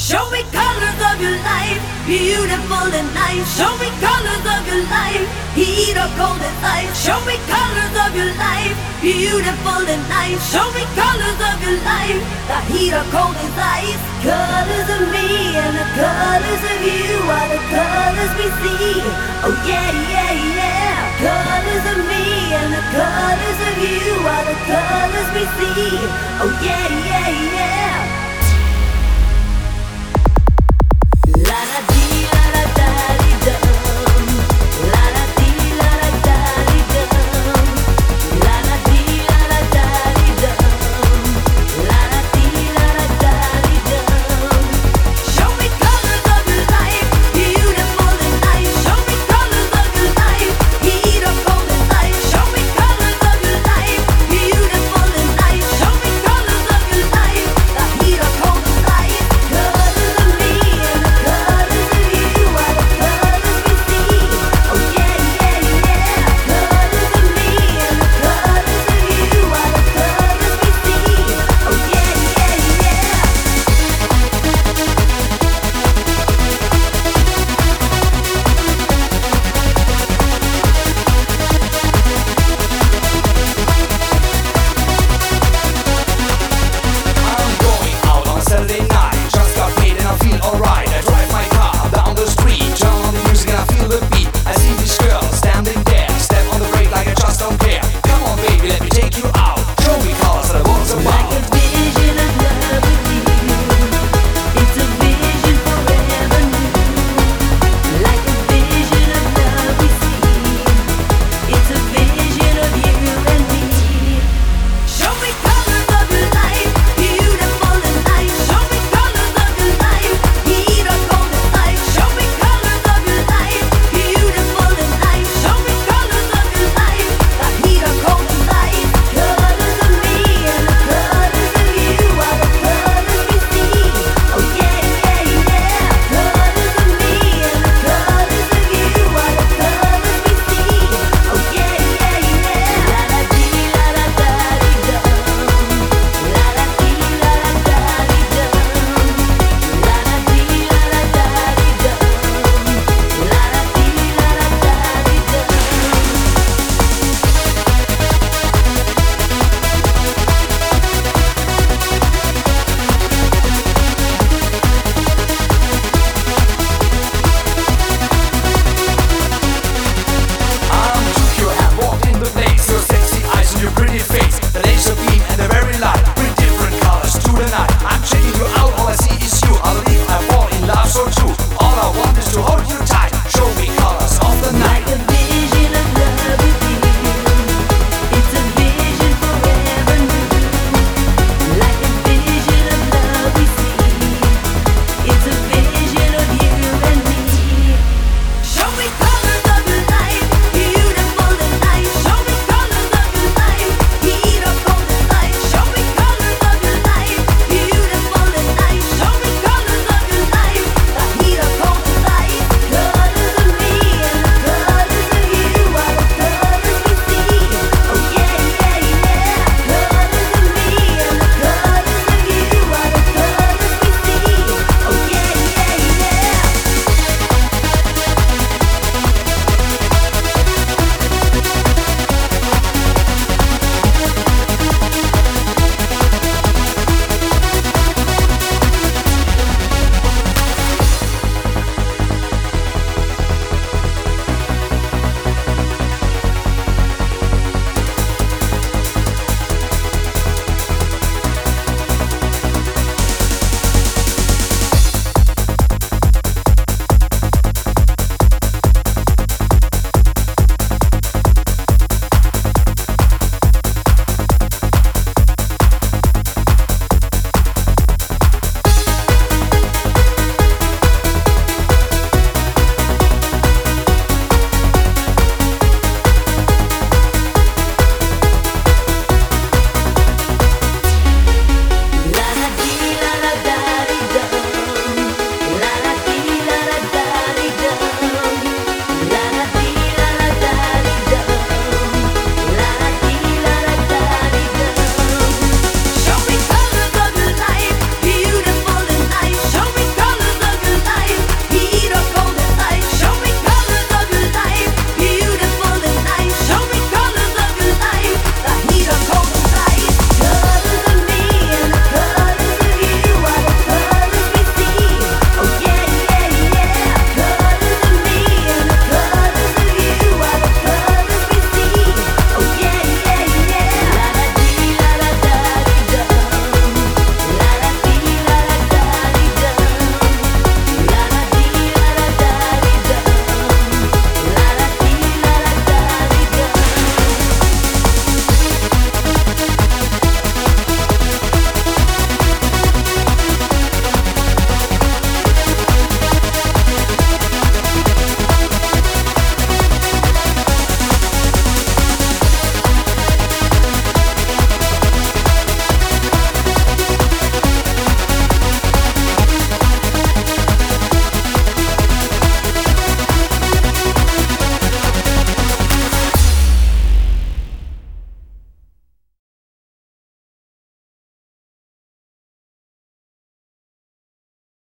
Show me colors of your life, beautiful and nice. Show me colors of your life, heat or cold as ice. Show me colors of your life, beautiful and nice. Show me colors of your life, the heat or cold as ice. Colors of me and the colors of you are the colors we see. Oh yeah, yeah, yeah. Colors of me and the colors of you are the colors we see. Oh yeah, yeah, yeah.